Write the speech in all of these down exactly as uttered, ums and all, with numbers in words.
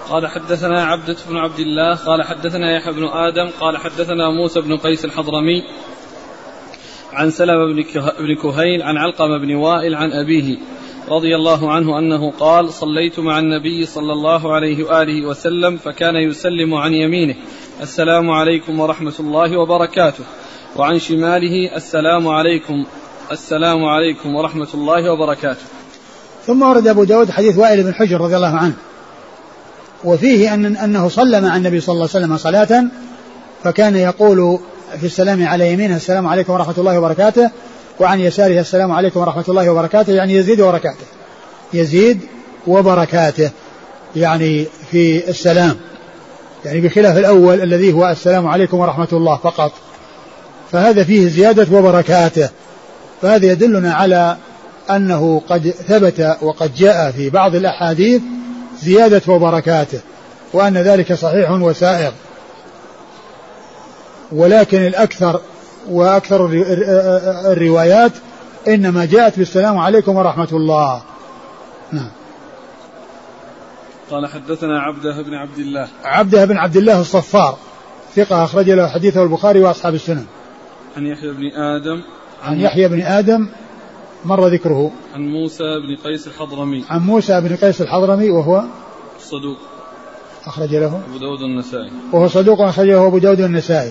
قال حدثنا عبدة بن عبد الله قال حدثنا يحيى بن آدم قال حدثنا موسى بن قيس الحضرمي عن سلمة بن كهيل عن علقمة بن وائل عن أبيه رضي الله عنه أنه قال صليت مع النبي صلى الله عليه وآله وسلم فكان يسلم عن يمينه السلام عليكم ورحمة الله وبركاته وعن شماله السلام عليكم السلام عليكم ورحمة الله وبركاته. ثم ورد أبو داود حديث وائل بن حجر رضي الله عنه وفيه أن أنه صلى مع النبي صلى الله عليه وسلم صلاة فكان يقول في السلام على يمينه السلام عليكم ورحمة الله وبركاته وعن يساره السلام عليكم ورحمة الله وبركاته يعني يزيد وبركاته يزيد وبركاته يعني في السلام يعني بخلاف الأول الذي هو السلام عليكم ورحمة الله فقط فهذا فيه زيادة وبركاته. فهذا يدلنا على أنه قد ثبت وقد جاء في بعض الأحاديث زيادة وبركاته وأن ذلك صحيح وسائغ ولكن الأكثر وأكثر الروايات إنما جاءت بالسلام عليكم ورحمة الله. نعم. قال حدثنا عبده بن عبد الله عبده بن عبد الله الصفار ثقة أخرج له حديثه البخاري وأصحاب السنن. عن يحيى بن آدم عن يحيى بن آدم مر ذكره. عن موسى بن قيس الحضرمي عن موسى بن قيس الحضرمي وهو صدوق أخرج له أبو داود النسائي وهو صدوق أخرجه أبو داود النسائي.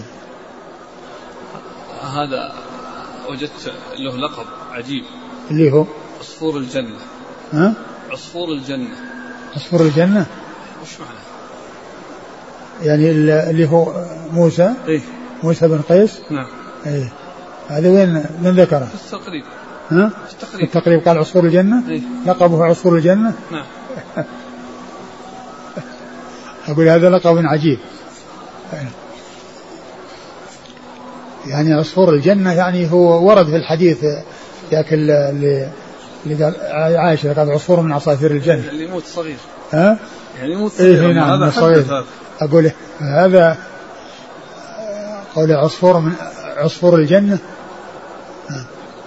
هذا وجدت له لقب عجيب اللي هو عصفور الجنة. ها؟ عصفور الجنة. عصفور الجنة وش معنى يعني اللي هو موسى إيه؟ موسى بن قيس. نعم. إيه هذا وين من ذكره في التقريب. ها؟ في التقريب. في التقريب قال عصفور الجنة. إيه؟ لقبه عصفور الجنة. نعم. أقول هذا لقب عجيب يعني عصفور الجنة يعني هو ورد في الحديث ذاك اللي اللي قال عائشة قال عصفور من عصافير الجنة اللي يموت صغير. ها؟ يعني يموت صغير. إيه نعم هذا صغير. أقول هذا قول عصفور من عصفور الجنة. ها.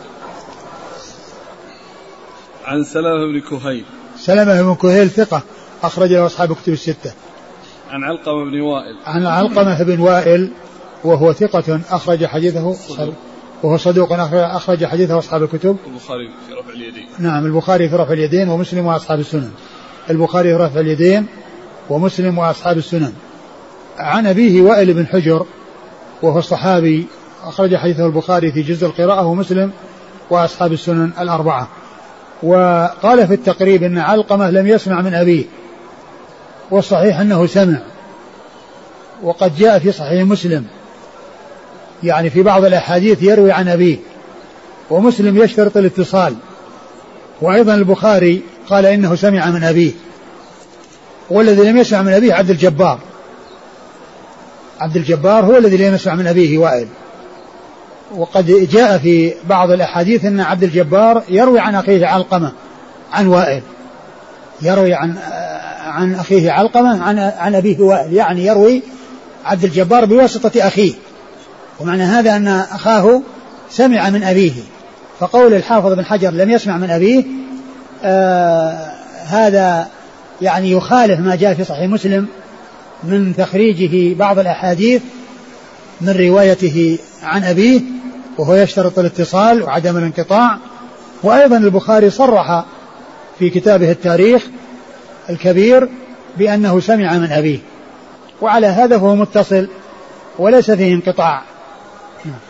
عن سلمة بن كهيل. سلمة بن كهيل ثقة أخرج له أصحاب كتب الستة. عن علقمة بن وائل. عن علقمة بن وائل وهو ثقة أخرج حديثه صدوق. وهو صدوق أخرج حديثه أصحاب الكتب. البخاري في رفع اليدين. نعم البخاري في رفع اليدين ومسلم وأصحاب السنن. البخاري في رفع اليدين ومسلم وأصحاب السنن. عن أبيه وائل بن حجر وهو الصحابي أخرج حديثه البخاري في جزء القراءة ومسلم وأصحاب السنن الأربعة. وقال في التقريب أن علقمة لم يسمع من أبيه والصحيح أنه سمع وقد جاء في صحيح مسلم يعني في بعض الأحاديث يروي عن أبيه ومسلم يشترط الاتصال وأيضا البخاري قال إنه سمع من أبيه والذي لم يسمع من أبيه عبد الجبار عبد الجبار هو الذي لم يسمع من أبيه وائل. وقد جاء في بعض الأحاديث أن عبد الجبار يروي عن أخيه علقمة عن وائل يروي عن عن أخيه علقمة عن عن أبيه وائل يعني يروي عبد الجبار بواسطة أخيه ومعنى هذا أن أخاه سمع من أبيه. فقول الحافظ بن حجر لم يسمع من أبيه آه هذا يعني يخالف ما جاء في صحيح مسلم من تخريجه بعض الأحاديث من روايته عن أبيه وهو يشترط الاتصال وعدم الانقطاع. وأيضا البخاري صرح في كتابه التاريخ الكبير بأنه سمع من أبيه وعلى هذا فهو متصل وليس فيه انقطاع.